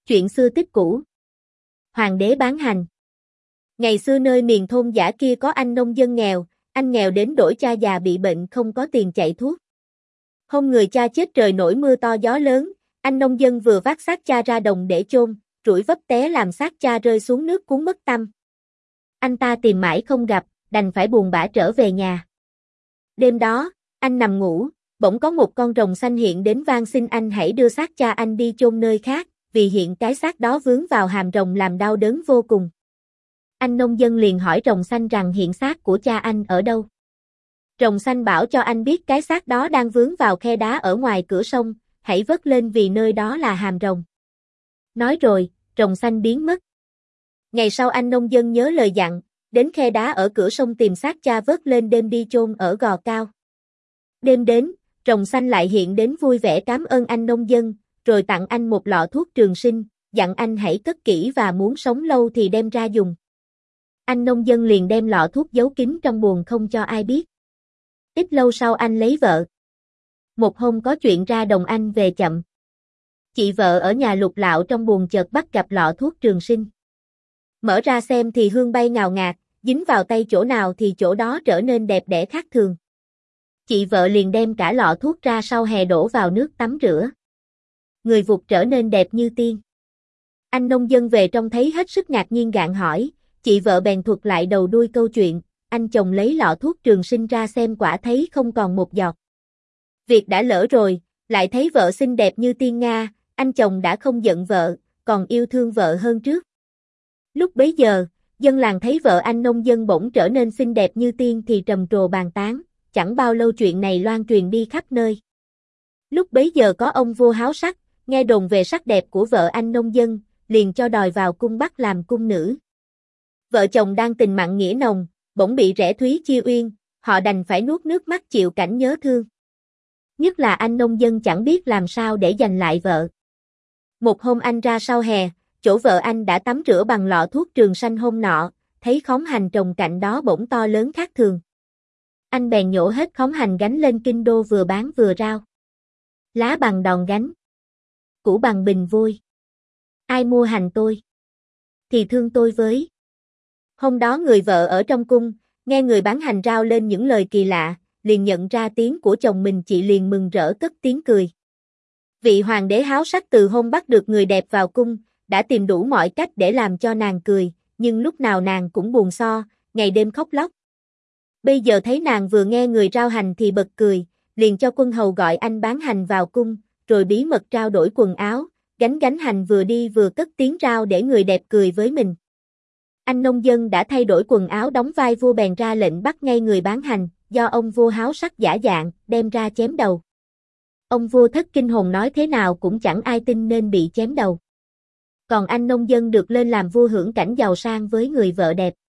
Chuyện xưa tích cũ. Hoàng đế bán hành. Ngày xưa nơi miền thôn dã kia có anh nông dân nghèo, anh nghèo đến đổi cha già bị bệnh không có tiền chạy thuốc. Hôm người cha chết trời nổi mưa to gió lớn, anh nông dân vừa vác xác cha ra đồng để chôn, trũi vấp té làm xác cha rơi xuống nước cuốn mất tăm. Anh ta tìm mãi không gặp, đành phải buồn bã trở về nhà. Đêm đó, anh nằm ngủ, bỗng có một con rồng xanh hiện đến van xin anh hãy đưa xác cha anh đi chôn nơi khác, vì hiện cái xác đó vướng vào hàm rồng làm đau đớn vô cùng. Anh nông dân liền hỏi rồng xanh rằng hiện xác của cha anh ở đâu. Rồng xanh bảo cho anh biết cái xác đó đang vướng vào khe đá ở ngoài cửa sông, hãy vớt lên vì nơi đó là hàm rồng. Nói rồi, rồng xanh biến mất. Ngày sau anh nông dân nhớ lời dặn, đến khe đá ở cửa sông tìm xác cha vớt lên đem đi chôn ở gò cao. Đêm đến, rồng xanh lại hiện đến vui vẻ cảm ơn anh nông dân, rồi tặng anh một lọ thuốc trường sinh, dặn anh hãy cất kỹ và muốn sống lâu thì đem ra dùng. Anh nông dân liền đem lọ thuốc giấu kín trong buồng không cho ai biết. Ít lâu sau anh lấy vợ. Một hôm có chuyện ra đồng anh về chậm. Chị vợ ở nhà lục lạo trong buồng chợt bắt gặp lọ thuốc trường sinh. Mở ra xem thì hương bay ngào ngạt, dính vào tay chỗ nào thì chỗ đó trở nên đẹp đẽ khác thường. Chị vợ liền đem cả lọ thuốc ra sau hè đổ vào nước tắm rửa. Người vụt trở nên đẹp như tiên. Anh nông dân về trông thấy hết sức ngạc nhiên gạn hỏi, chị vợ bèn thuật lại đầu đuôi câu chuyện, anh chồng lấy lọ thuốc trường sinh ra xem quả thấy không còn một giọt. Việc đã lỡ rồi, lại thấy vợ xinh đẹp như tiên nga, anh chồng đã không giận vợ, còn yêu thương vợ hơn trước. Lúc bấy giờ, dân làng thấy vợ anh nông dân bỗng trở nên xinh đẹp như tiên thì trầm trồ bàn tán, chẳng bao lâu chuyện này loan truyền đi khắp nơi. Lúc bấy giờ có ông vua háo sắc, nghe đồn về sắc đẹp của vợ anh nông dân, liền cho đòi vào cung bắt làm cung nữ. Vợ chồng đang tình mặn nghĩa nồng, bỗng bị rẽ thúy chia uyên, họ đành phải nuốt nước mắt chịu cảnh nhớ thương. Nhất là anh nông dân chẳng biết làm sao để giành lại vợ. Một hôm anh ra sau hè, chỗ vợ anh đã tắm rửa bằng lọ thuốc trường xanh hôm nọ, thấy khóm hành trồng cạnh đó bỗng to lớn khác thường. Anh bèn nhổ hết khóm hành gánh lên kinh đô vừa bán vừa rao. Lá bằng đòn gánh, củ bằng bình vôi. Ai mua hành tôi, thì thương tôi với. Hôm đó người vợ ở trong cung, nghe người bán hành rao lên những lời kỳ lạ, liền nhận ra tiếng của chồng mình, chị liền mừng rỡ cất tiếng cười. Vị hoàng đế háo sắc từ hôm bắt được người đẹp vào cung, đã tìm đủ mọi cách để làm cho nàng cười, nhưng lúc nào nàng cũng buồn so, ngày đêm khóc lóc. Bây giờ thấy nàng vừa nghe người rao hành thì bật cười, liền cho quân hầu gọi anh bán hành vào cung, rồi bí mật trao đổi quần áo, gánh hành vừa đi vừa cất tiếng rao để người đẹp cười với mình. Anh nông dân đã thay đổi quần áo đóng vai vua bèn ra lệnh bắt ngay người bán hành, do ông vua háo sắc giả dạng, đem ra chém đầu. Ông vua thất kinh hồn nói thế nào cũng chẳng ai tin nên bị chém đầu. Còn anh nông dân được lên làm vua hưởng cảnh giàu sang với người vợ đẹp.